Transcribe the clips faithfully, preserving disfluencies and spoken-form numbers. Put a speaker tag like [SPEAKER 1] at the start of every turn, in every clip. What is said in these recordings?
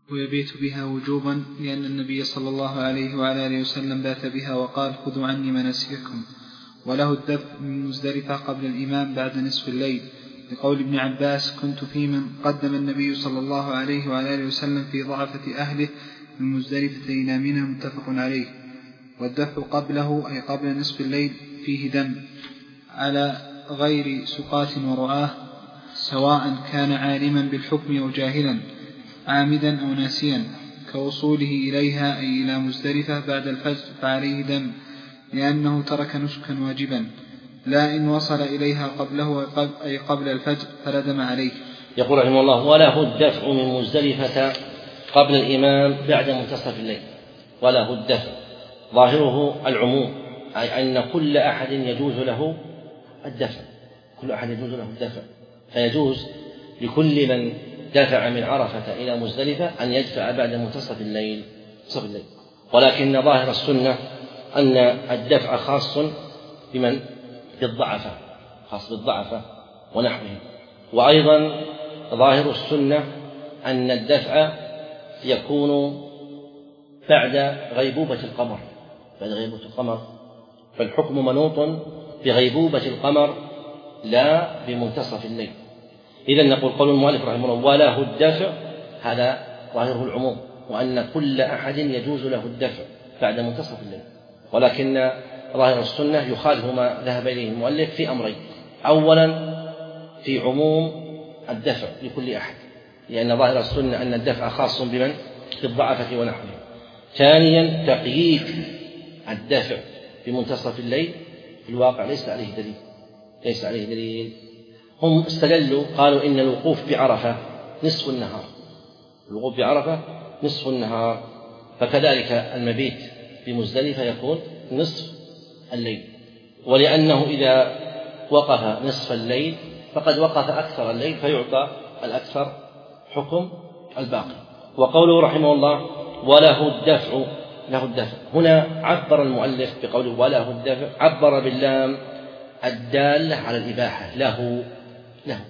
[SPEAKER 1] ويبيت بها وجوبا لأن النبي صلى الله عليه وعلى آله وسلم بات بها وقال خذوا عني مناسككم. وله الدفع من مزدلفة قبل الإمام بعد نصف الليل لقول ابن عباس كنت في من قدم النبي صلى الله عليه وعلى آله وسلم في ضعفة أهله من مزدلفة إلى منى متفق عليه. والدفع قبله أي قبل نصف الليل فيه دم على غير سقاة ورعاه سواء كان عالما بالحكم أو جاهلا عامدا أو ناسيا كوصوله إليها أي إلى مزدلفة بعد الفجر فعليه دم لأنه ترك نسكا واجبا، لا إن وصل إليها قبله أي قبل الفجر فلا دم عليه.
[SPEAKER 2] يقول رحمه الله وله الدفع من مزدلفة قبل الإمام بعد منتصف الليل. وله الدفع ظاهره العموم أي أن كل أحد يجوز له الدفع، كل أحد يجوز له الدفع، فيجوز لكل من دفع من عرفة إلى مزدلفة أن يدفع بعد منتصف الليل. الليل. ولكن ظاهر السنة أن الدفع خاص بمن بالضعفة، خاص بالضعفة ونحوه. وأيضا ظاهر السنة أن الدفع يكون بعد غيبوبة القمر، بعد غيبوبة القمر، فالحكم منوط بغيبوبة القمر لا بمنتصف الليل. إذن نقول قول المؤلف رحمه الله وله الدفع هذا ظاهره العموم، وأن كل أحد يجوز له الدفع بعد منتصف الليل. ولكن ظاهر السنة يخالف ما ذهب إليه المؤلف في أمرين: أولا في عموم الدفع لكل أحد، لأن ظاهر السنة أن الدفع خاص بمن بالضعفة ونحوه. ثانيا تقييد الدفع بمنتصف الليل في الواقع ليس عليه دليل، ليس عليه دليل. هم استدلوا قالوا إن الوقوف بعرفة نصف النهار، الوقوف بعرفة نصف النهار، فكذلك المبيت بمزدلفة يكون نصف الليل، ولأنه إذا وقف نصف الليل فقد وقف أكثر الليل فيعطى الأكثر حكم الباقي. وقوله رحمه الله وله الدفع، له الدفع هنا عبر المؤلف بقوله وله الدفع، عبر باللام الدالة على الإباحة له له،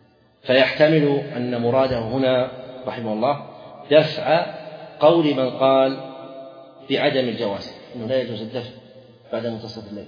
[SPEAKER 2] فيحتمل أن مراده هنا رحمه الله دفع قول من قال بعدم الجواز، أنه لا يجوز الدفع بعد منتصف الليل.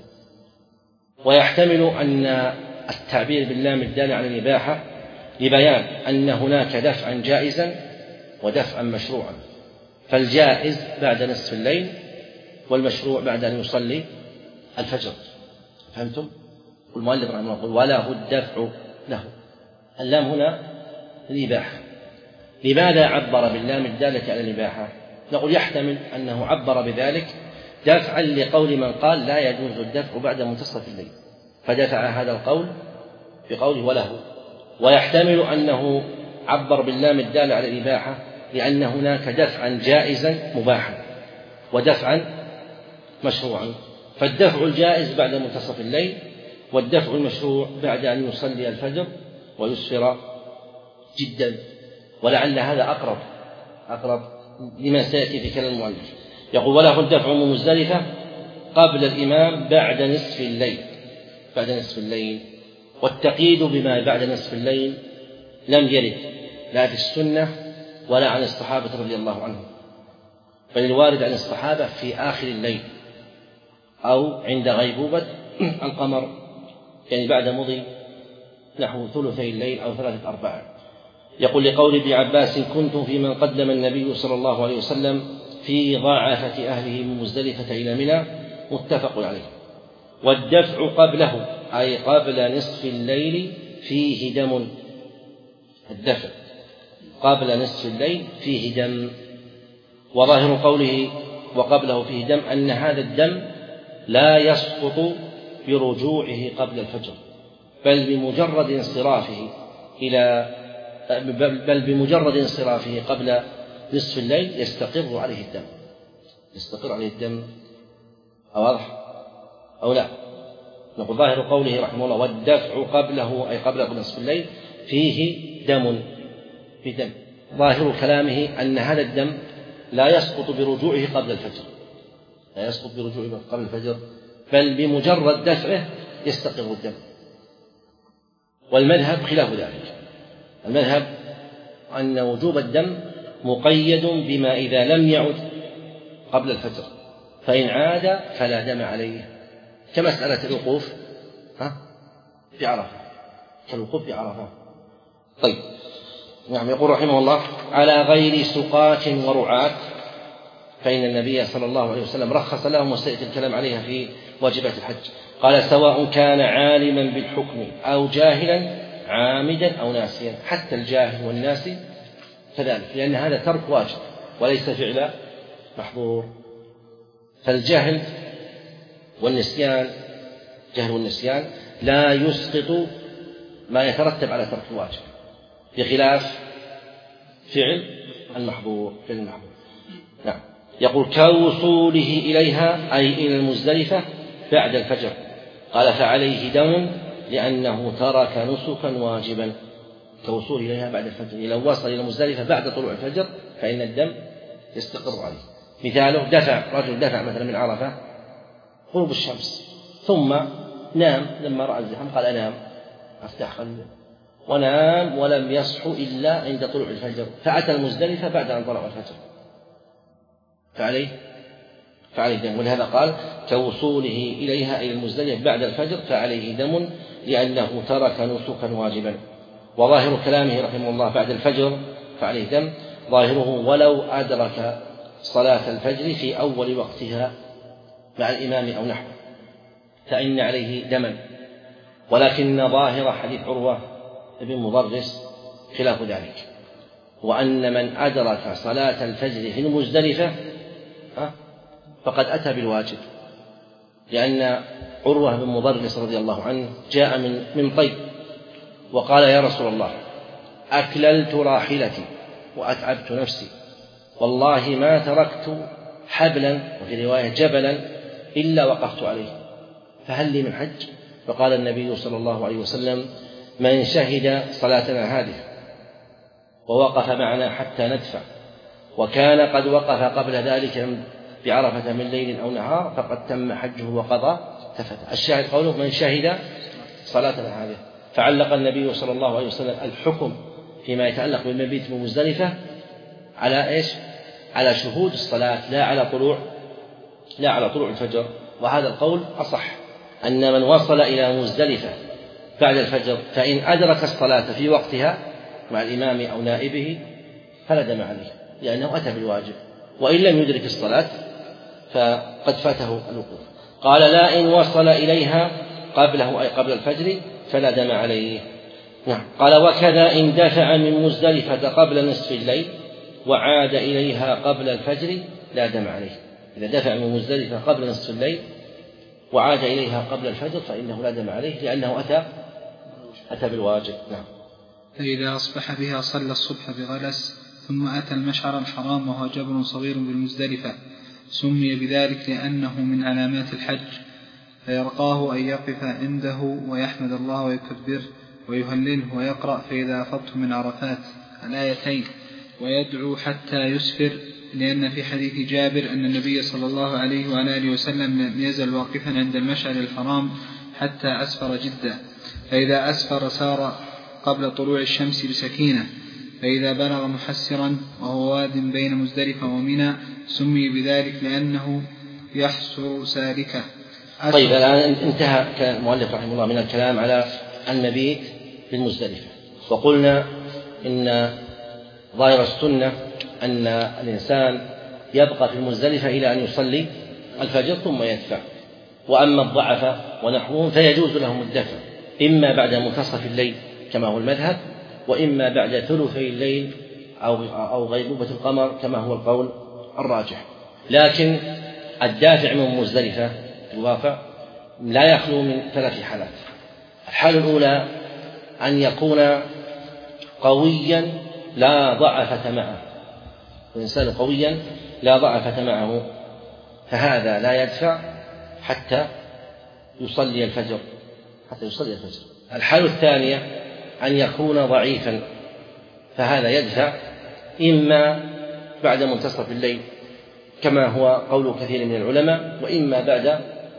[SPEAKER 2] ويحتمل أن التعبير باللام الدالة على الإباحة لبيان أن هناك دفعا جائزا ودفعا مشروعا، فالجائز بعد نصف الليل والمشروع بعد أن يصلي الفجر. فهمتم؟ والمؤلف رحمه الله يقول وله الدفع له، اللام هنا الإباحة. لماذا عبر باللام الدالة على الإباحة؟ نقول يحتمل أنه عبر بذلك دفعا لقول من قال لا يجوز الدفع بعد منتصف الليل، فدفع هذا القول بقوله وله. ويحتمل أنه عبر باللام الدالة على الإباحة لأن هناك دفعا جائزا مباحا ودفعا مشروعا، فالدفع الجائز بعد منتصف الليل والدفع المشروع بعد أن يصلي الفجر ويسفر جدا. ولعل هذا أقرب أقرب لما سيأتي في كلام المؤلف. يقول وله الدفع من مزدلفة قبل الإمام بعد نصف الليل، بعد نصف الليل. والتقييد بما بعد نصف الليل لم يرد لا في السنة ولا عن الصحابة رضي الله عنهم، بل الوارد عن الصحابة في آخر الليل أو عند غيبوبة القمر، يعني بعد مضي نحو ثلثي الليل أو ثلاثة أرباع. يقول لقول ابن عباس كنت في من قدم النبي صلى الله عليه وسلم في ضعافة أهله من مزدلفة إلى منى متفق عليه. والدفع قبله أي قبل نصف الليل فيه دم، الدفع قبل نصف الليل فيه دم. وظاهر قوله وقبله فيه دم أن هذا الدم لا يسقط برجوعه قبل الفجر، بل بمجرد انصرافه إلى بل بمجرد انصرافه قبل نصف الليل يستقر عليه الدم، يستقر عليه الدم. واضح أو لا؟ نقول ظاهر قوله رحمه الله والدفع قبله أي قبل نصف الليل فيه دم، في دم. ظاهر كلامه أن هذا الدم لا يسقط برجوعه قبل الفجر، لا يسقط برجوعه قبل الفجر، بل بمجرد دفعه يستقر الدم. والمذهب خلاف ذلك، المذهب أن وجوب الدم مقيد بما إذا لم يعد قبل الفجر، فإن عاد فلا دم عليه، كمسألة الوقوف في عرفة، كالوقوف في عرفة. طيب، نعم. يقول رحمه الله: على غير سقاة ورعاة، فإن النبي صلى الله عليه وسلم رخص لهم، وسيأتي الكلام عليها في واجبات الحج. قال: سواء كان عالما بالحكم أو جاهلا عامدا أو ناسيا، حتى الجاهل والناسي كذلك، لأن هذا ترك واجب وليس فعل محظور. فالجهل والنسيان جهل والنسيان لا يسقط ما يترتب على ترك الواجب، بخلاف فعل المحظور فعل المحظور. نعم. يقول: كوصوله إليها أي إلى المزدلفة بعد الفجر. قال: فعليه دم لأنه ترك نسكا واجبا. كوصوله إليها بعد الفجر، إذا وصل إلى المزدلفة بعد طلوع الفجر فإن الدم يستقر عليه. مثاله: دفع رجل دفع مثلا من عرفة غروب الشمس، ثم نام لما رأى الزحام، قال: أنام أفتح قلبي، ونام ولم يصح إلا عند طلوع الفجر، فأتى المزدلفة بعد أن طلع الفجر، فعليه فعليه دم. ولهذا قال: كوصوله إليها إلى المزدلفة بعد الفجر فعليه دم لأنه ترك نسكا واجبا. وظاهر كلامه رحمه الله بعد الفجر فعليه دم، ظاهره ولو أدرك صلاة الفجر في أول وقتها مع الإمام أو نحوه فإن عليه دما. ولكن ظاهر حديث عروة بن مضرس خلاف ذلك، وأن من أدرك صلاة الفجر في المزدلفة فقد أتى بالواجب، لأن عروة بن مضرس رضي الله عنه جاء من من طيب وقال: يا رسول الله، أكللت راحلتي وأتعبت نفسي، والله ما تركت حبلا، وفي رواية جبلا، إلا وقفت عليه، فهل لي من حج؟ فقال النبي صلى الله عليه وسلم: من شهد صلاتنا هذه ووقف معنا حتى ندفع، وكان قد وقف قبل ذلك بعرفة من ليل أو نهار، فقد تم حجه وقضى تفت. الشاهد قوله: من شهد صلاتنا هذه. فعلق النبي صلى الله عليه وسلم الحكم فيما يتعلق بالمبيت بمزدلفة على إيش؟ على شهود الصلاة، لا على طلوع لا على طلوع الفجر. وهذا القول أصح، أن من وصل إلى مزدلفة بعد الفجر فإن أدرك الصلاة في وقتها مع الإمام أو نائبه فلا دم عليه، لأنه أتى بالواجب، وإن لم يدرك الصلاة فقد فاته الوقوف. قال: لا إن وصل إليها قبله أي قبل الفجر فلا دم عليه. نعم. قال: وكذا إن دفع من مزدلفة قبل نصف الليل وعاد إليها قبل الفجر لا دم عليه. إذا دفع من مزدلفة قبل نصف الليل وعاد إليها قبل الفجر فإنه لا دم عليه، لأنه أتى أتى بالواجب. نعم.
[SPEAKER 1] فإذا أصبح بها صلى الصبح بغلس، ثم أتى المشعر الحرام وهو جبل صغير بالمزدلفة، سمي بذلك لأنه من علامات الحج، فيرقاه أن يقف عنده ويحمد الله ويكبره ويهلله ويقرأ فإذا أفضت من عرفات الآيتين، ويدعو حتى يسفر، لأن في حديث جابر أن النبي صلى الله عليه وعلى آله وسلم لم يزل واقفا عند المشعر الحرام حتى أسفر جدا، فإذا أسفر سار قبل طلوع الشمس بسكينة، فإذا بلغ محسرا وهو واد بين مزدلفة ومنى سمي بذلك لأنه يحسر سالكه.
[SPEAKER 2] طيب، الآن انتهى المؤلف رحمه الله من الكلام على المبيت في المزدلفة، وقلنا إن ظاهر السنة أن الإنسان يبقى في المزدلفة إلى أن يصلي الفجر ثم يدفع. وأما الضعف ونحوهم فيجوز لهم الدفع إما بعد منتصف الليل كما هو المذهب، وإما بعد ثلثي الليل أو أو غيبوبة القمر كما هو القول الراجح. لكن الدافع من مزدلفة الواقع لا يخلو من ثلاث حالات. الحالة الأولى أن يكون قويا لا ضعفة معه، الإنسان قويا لا ضعفة معه، فهذا لا يدفع حتى يصلي الفجر حتى يصلي الفجر. الحالة الثانية أن يكون ضعيفا، فهذا يدفع إما بعد منتصف الليل كما هو قول كثير من العلماء، وإما بعد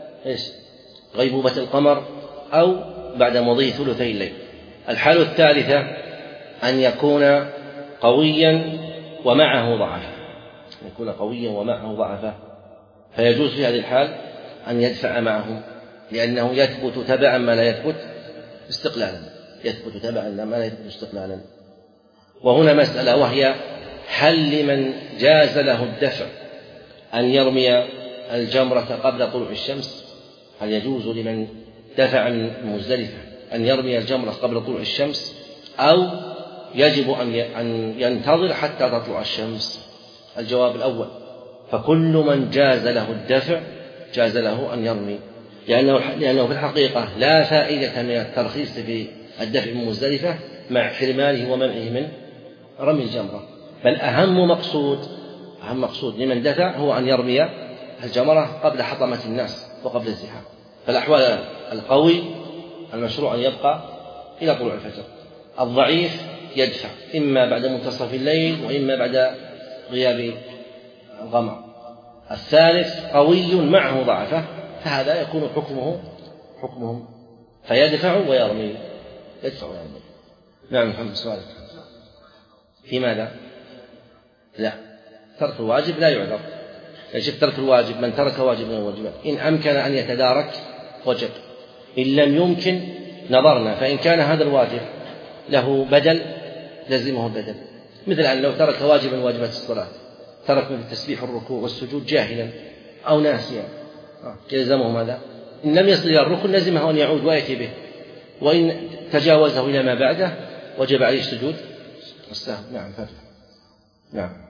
[SPEAKER 2] غيبوبة القمر أو بعد مضي ثلثي الليل. الحالة الثالثة أن يكون قويا ومعه ضعفة، يكون قويا ومعه ضعفة، فيجوز في هذه الحال أن يدفع معه، لأنه يثبت تبعا ما لا يثبت استقلالا، يثبت تبعا ما لا يثبت استقلالا. وهنا مسألة، وهي هل لمن جاز له الدفع أن يرمي الجمرة قبل طلوع الشمس؟ هل يجوز لمن دفع من مزدلفة أن يرمي الجمرة قبل طلوع الشمس، أو يجب أن ينتظر حتى تطلع الشمس؟ الجواب الأول، فكل من جاز له الدفع جاز له أن يرمي، لأنه, لأنه في الحقيقة لا فائدة من الترخيص في الدفع من مزدلفة مع حرمانه ومنعه من رمي الجمرة، بل أهم مقصود أهم مقصود لمن دفع هو أن يرمي الجمرة قبل حطمة الناس وقبل الزحام. فالأحوال القوي المشروع أن يبقى إلى طلوع الفجر، الضعيف يدفع إما بعد منتصف الليل وإما بعد غياب الغمر، الثالث قوي معه ضعفة، فهذا يكون حكمه حكمه فيدفع ويرمي، يدفع ويرمي. نعم محمد سؤالك في ماذا؟ لا، ترك الواجب لا يعذر، يجب ترك الواجب من ترك واجب من الواجبات، إن أمكن أن يتدارك وجب، إن لم يمكن نظرنا، فإن كان هذا الواجب له بدل لزمه البدل، مثل أن لو ترك واجبا من واجبات الصلاة، ترك من التسبيح والركوع والسجود جاهلا أو ناسيا، يلزمه ماذا؟ إن لم يصل إلى الركن لزمه أن يعود ويأتي به، وإن تجاوزه إلى ما بعده وجب عليه السجود والسهو. نعم فاتح. نعم.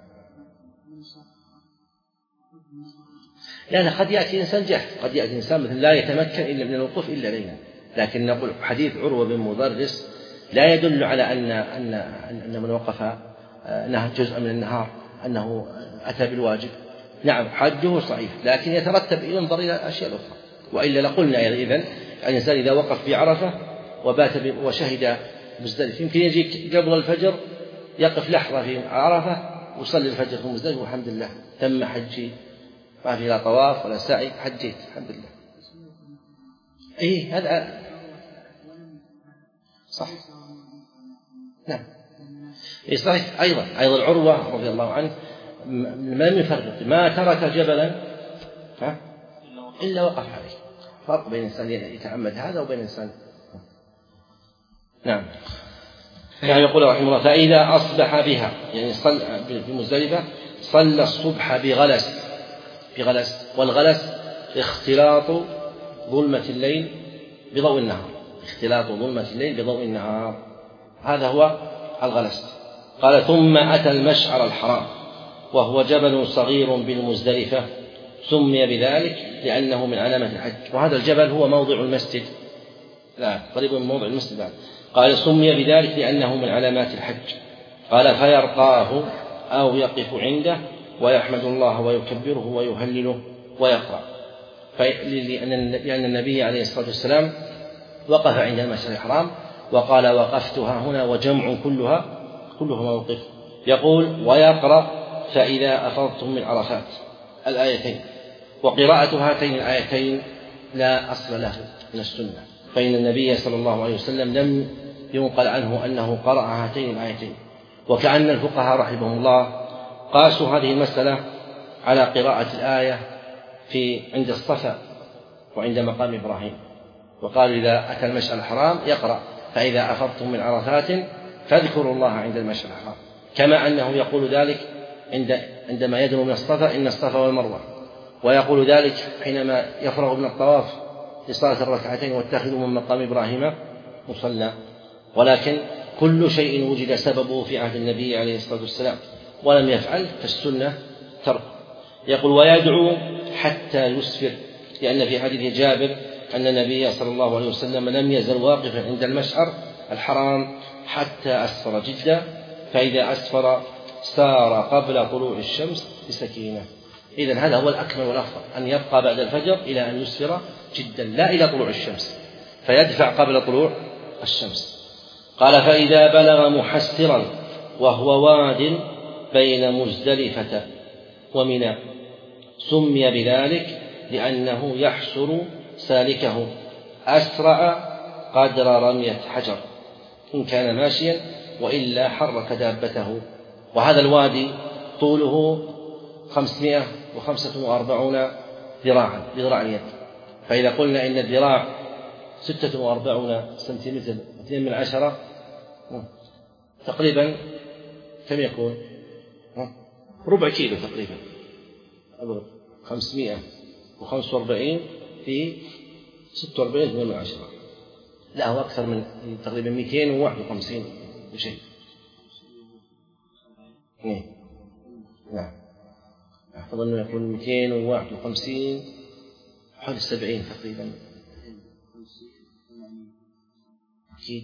[SPEAKER 2] لأن قد يأتي إنسان جاهل، قد يأتي إنسان مثل لا يتمكن إلا من الوقوف إلا ليلا، لكن نقول حديث عروة بن مضرس لا يدل على أن أن أن من وقف نهى جزء من النهار أنه أتى بالواجب. نعم حجه صحيح، لكن يترتب ينظر إلى أشياء أخرى، وإلا لقلنا إذن الإنسان إذا وقف في عرفة وبات وشهد مزدلفة يمكن يجي قبل الفجر يقف لحظة في عرفة ويصلي الفجر في مزدلفة والحمد لله تم حجي، ما في لا طواف ولا سعي، حجيت الحمد لله. إيه هذا صح. نعم إيه صحيح. أيضا أيضا عروة رضي الله عنه ما يفرق، ما ترك جبلا ها إلا وقف عليه، فرق بين إنسان يتعمد هذا وبين إنسان. نعم. يعني يقول رحمه الله فإذا أصبح بها، يعني صل في مزدلفة صلى الصبح بغلس بغلس والغلس اختلاط ظلمة الليل بضوء النهار، اختلاط ظلمة الليل بضوء النهار، هذا هو الغلس. قال ثم أتى المشعر الحرام وهو جبل صغير بالمزدلفة، سمي بذلك لأنه من علامة الحج، وهذا الجبل هو موضع المسجد، لا قريب من موضع المسجد بعد. قال سمي بذلك لأنه من علامات الحج. قال فيرقاه أو يقف عنده ويحمد الله ويكبره ويهلله ويقرأ، لأن النبي عليه الصلاة والسلام وقف عند المشعر الحرام وقال وقفتها هنا وجمع كلها كلها موقف، يقول ويقرأ فإذا أفضتم من عرفات الآيتين، وقراءة هاتين الآيتين لا أصل له من السنة، فإن النبي صلى الله عليه وسلم لم ينقل عنه أنه قرأ هاتين الآيتين، وكأن الفقهاء رحمهم الله قاسوا هذه المسألة على قراءة الآية في عند الصفا وعند مقام إبراهيم، وقالوا إذا أتى المشعر الحرام يقرأ فإذا أفضتم من عرفات فاذكروا الله عند المشعر الحرام، كما أنه يقول ذلك عند عندما يدنو من الصفا إن الصفا والمروة، ويقول ذلك حينما يفرغ من الطواف لصلاة الركعتين واتخذوا من مقام إبراهيم مصلى. ولكن كل شيء وجد سببه في عهد النبي عليه الصلاة والسلام ولم يفعل فالسنة ترك. يقول ويدعو حتى يسفر، لأن في حديث جابر أن النبي صلى الله عليه وسلم لم يزل واقفا عند المشعر الحرام حتى أسفر جدا، فإذا أسفر سار قبل طلوع الشمس بسكينة. إذن هذا هو الأكمل والأفضل، أن يبقى بعد الفجر إلى أن يسفر جدا لا إلى طلوع الشمس، فيدفع قبل طلوع الشمس. قال فإذا بلغ محسرا وهو واد بين مزدلفة ومنى سمي بذلك لأنه يحسر سالكه أسرع قدر رمية حجر إن كان ماشيا وإلا حرك دابته. وهذا الوادي طوله خمسمائة وخمسة وأربعون ذراعا بذراع اليد. فإذا قلنا إن الذراع ستة وأربعون سنتيمتر اثنين من عشرة تقريبا كم يكون؟ ربع كيلو تقريبا. خمسمائة وخمسة وأربعين في ستة وأربعين اثنين من عشرة، لا هو أكثر من تقريبا مئتين وواحد وخمسين وشيء. نعم أحفظ أنه يكون مئتين وواحد وخمسين حول السبعين تقريبا أكيد.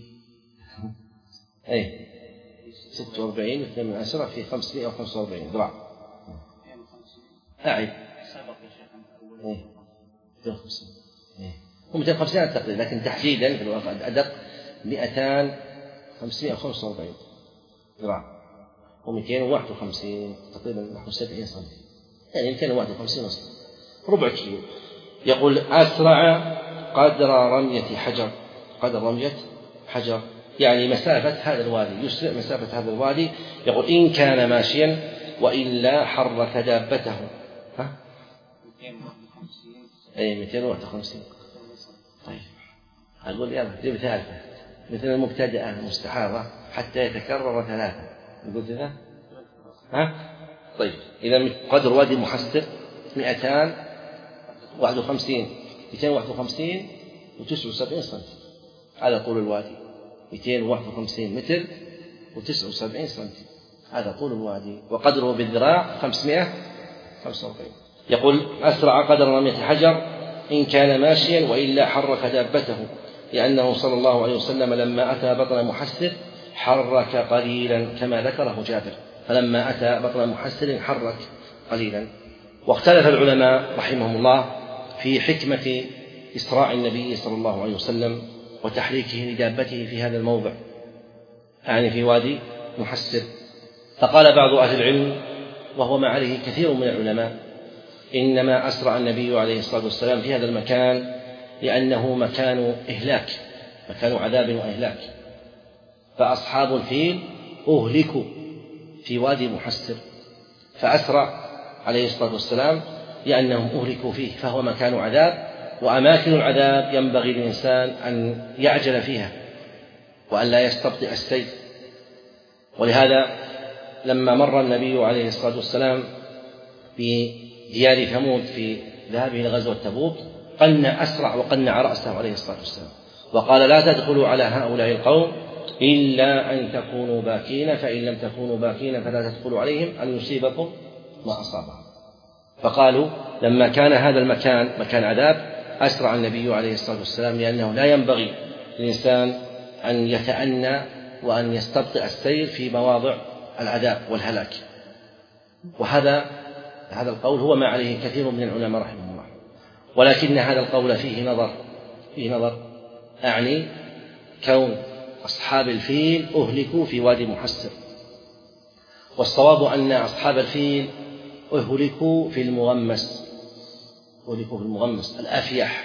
[SPEAKER 2] أي ستة وأربعين اثنين من عشرة في خمسمائة وخمسة وأربعين ذراع. أعد هو مئتين وخمسين تقريبا، لكن تحديدا في الواقع أدق مئتان خمسمائة وخمسة وأربعين ذراع ومئتين وواحد وخمسين تقريبا نحو سبعين سنتي، يعني مئتين وواحد وخمسين أصلا ربع كيلو. يقول أسرع قدر رمية حجر، قدر رمية حجر يعني مسافة هذا الوادي، يسرع مسافة هذا الوادي. يقول إن كان ماشيا وإلا حرك دابته. ها؟ أي مئتين وواحد وخمسين. طيب أقول يلا جيب ثالثة مثل المبتدئة المستحاضة حتى يتكرر ثلاثة. نقول كذا ها؟ طيب إذا قدر وادي محسر مئتان واحد وخمسين مئتين واحد وخمسين وتسعة وسبعين سنتي، هذا طول الوادي مئتين واحد وخمسين متر وتسعة وسبعين سنتي، هذا طول الوادي. وقدره بالذراع خمسمائة وخمسة وأربعين. يقول أسرع قدر رمية حجر إن كان ماشيا وإلا حرك دابته، لأنه صلى الله عليه وسلم لما أتى بطن محسر حرك قليلا كما ذكره جابر، فلما أتى بطن محسر حرك قليلا. واختلف العلماء رحمهم الله في حكمة إسراع النبي صلى الله عليه وسلم وتحريكه لدابته في هذا الموضع، يعني في وادي محسر. فقال بعض أهل العلم وهو ما عليه كثير من العلماء إنما أسرع النبي عليه الصلاة والسلام في هذا المكان لأنه مكان إهلاك، مكان عذاب وإهلاك، فأصحاب الفيل أهلكوا في وادي محسر، فأسرع عليه الصلاة والسلام لأنهم أهلكوا فيه، فهو مكان عذاب، وأماكن العذاب ينبغي للإنسان أن يعجل فيها وأن لا يستبطئ السير. ولهذا لما مر النبي عليه الصلاة والسلام بديار ثمود في ذهابه لغزوة تبوك قلنا أسرع وقنع رأسه عليه الصلاة والسلام وقال لا تدخلوا على هؤلاء القوم إلا أن تكونوا باكين، فإن لم تكونوا باكين فلا تدخلوا عليهم أن يصيبكم ما أصابهم. فقالوا لما كان هذا المكان مكان عذاب أسرع النبي عليه الصلاة والسلام لأنه لا ينبغي للإنسان أن يتأنى وأن يستبطئ السير في مواضع العذاب والهلاك. وهذا هذا القول هو ما عليه كثير من العلماء رحمه الله، ولكن هذا القول فيه نظر فيه نظر أعني كون أصحاب الفيل أهلكوا في وادي محسر، والصواب أن أصحاب الفيل أهلكوا في المغمس، أهلكوا في المغمس الأفيح،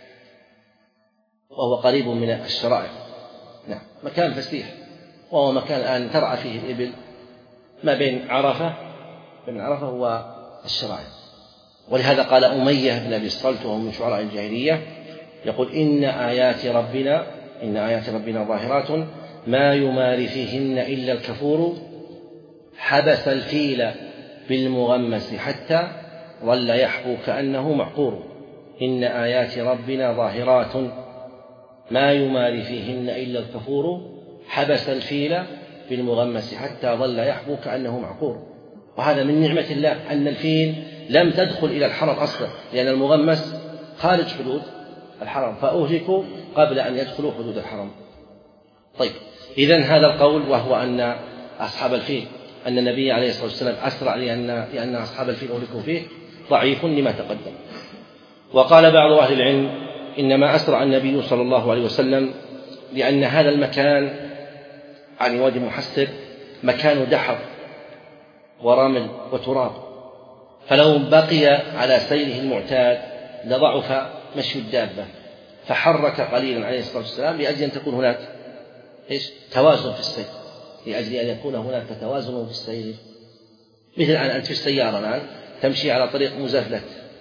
[SPEAKER 2] وهو قريب من الشرائع. نعم مكان فسيح، وهو مكان الآن ترعى فيه الإبل ما بين عرفة بين عرفة والشرائع. ولهذا قال أمية بن أبي الصلت وهو من شعراء الجاهلية يقول إن آيات ربنا إن آيات ربنا ظاهرات ما يماري فيهن إلا الكفور، حبس الفيل بالمغمس حتى ظل يحبو كأنه معقور. إن آيات ربنا ظاهرات ما يماري فيهن إلا الكفور، حبس الفيل بالمغمس حتى ظل يحبو كأنه معقور. وهذا من نعمة الله أن الفيل لم تدخل إلى الحرم أصلا، لأن المغمس خارج حدود الحرم، فأهلكوا قبل أن يدخلوا حدود الحرم. طيب إذن هذا القول وهو أن أصحاب الفيل أن النبي عليه الصلاة والسلام أسرع لأن, لأن أصحاب الفيل أهلكوا فيه ضعيف لما تقدم. وقال بعض أهل العلم إنما أسرع النبي صلى الله عليه وسلم لأن هذا المكان عن وادي محسر مكان دحر ورمل وتراب، فلو بقي على سيره المعتاد لضعف مشي الدابة، فحرك قليلا عليه الصلاة والسلام لأجل أن تكون هناك إيش؟ توازن في السير، لأجل أن يكون هناك توازن في السير مثل الآن أنت في السيارة الآن تمشي على طريق مزفلة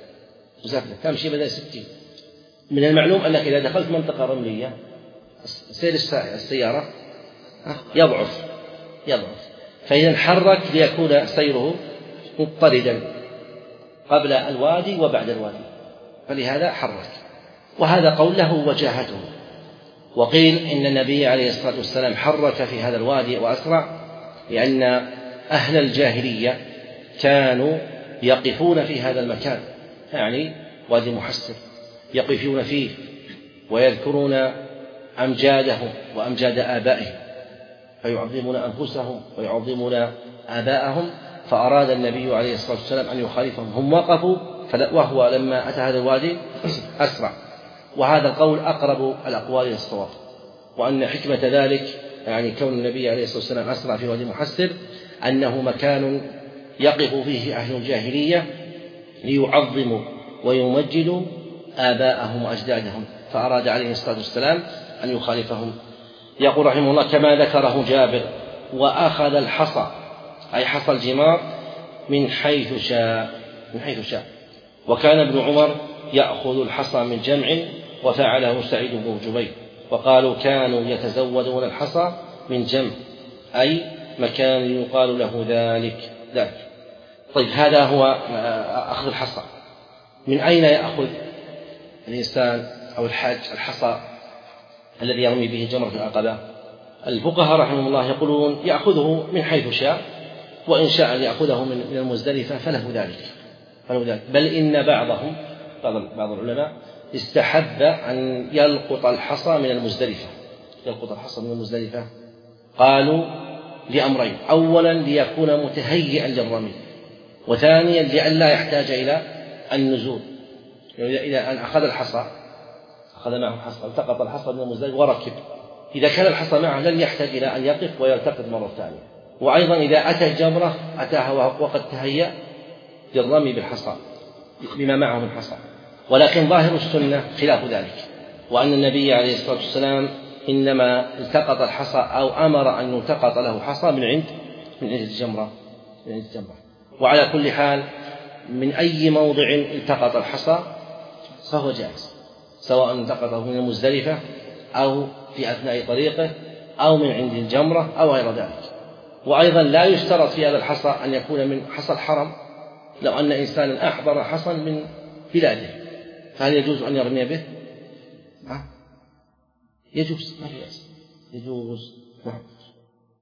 [SPEAKER 2] مزفلة تمشي بدل ستين، من المعلوم أنك إذا دخلت منطقة رملية سير السيارة يضعف يضعف فإذا حرك ليكون سيره مضطردا قبل الوادي وبعد الوادي، فلهذا حرك. وهذا قول له وجاهته. وقيل إن النبي عليه الصلاة والسلام حرك في هذا الوادي وأسرع لأن أهل الجاهلية كانوا يقفون في هذا المكان، يعني وادي محسر، يقفون فيه ويذكرون أمجادهم وأمجاد آبائهم فيعظمون أنفسهم ويعظمون آباءهم، فأراد النبي عليه الصلاة والسلام أن يخالفهم. هم وقفوا وهو لما أتى هذا الوادي أسرع. وهذا القول أقرب الأقوال إلى الصواب، وأن حكمة ذلك يعني كون النبي عليه الصلاة والسلام أسرع في وادي محسر أنه مكان يقف فيه أهل الجاهلية ليعظموا ويمجدوا آباءهم وأجدادهم، فأراد عليه الصلاة والسلام أن يخالفهم. يقول رحمه الله كما ذكره جابر: وأخذ الحصى أي حصى الجمار من حيث شاء من حيث شاء وكان ابن عمر يأخذ الحصى من جمع وفعله سعيد بن جبير، وقالوا كانوا يتزودون الحصى من جمع أي مكان يقال له ذلك ذلك. طيب هذا هو أخذ الحصى. من أين يأخذ الإنسان أو الحاج الحصى الذي يرمي به جمرة العقبة؟ الفقهاء رحمهم الله يقولون يأخذه من حيث شاء، وإن شاء أن يأخذه من المزدلفة فله ذلك فله ذلك بل إن بعضهم بعض العلماء استحب أن يلقط الحصى من المزدلفة يلقط الحصى من المزدلفة قالوا لأمرين: أولا ليكون متهيئا للرمي، وثانيا لئلا يحتاج إلى النزول. يعني إذا أن أخذ الحصى أخذ معه الحصى التقط الحصى من المزدلفة وركب، إذا كان الحصى معه لن يحتاج إلى أن يقف ويلتقط مرة ثانية. وأيضا إذا أتى الجمرة أتاها وقد تهيأ للرمي بالحصى بما معه من حصى. ولكن ظاهر السنة خلاف ذلك، وأن النبي عليه الصلاة والسلام إنما التقط الحصى أو أمر أن يلتقط له حصى من عند من عند الجمرة من عند الجمرة. وعلى كل حال من أي موضع التقط الحصى فهو جائز، سواء التقطه من المزدلفة أو في أثناء طريقه أو من عند الجمرة أو غير ذلك. وأيضا لا يشترط في هذا الحصى أن يكون من حصى الحرم. لو أن إنسانا أحضر حصى من بلاده فهل يجوز أن يرمي به؟ ها؟ يجوز، ما في بأس، يجوز.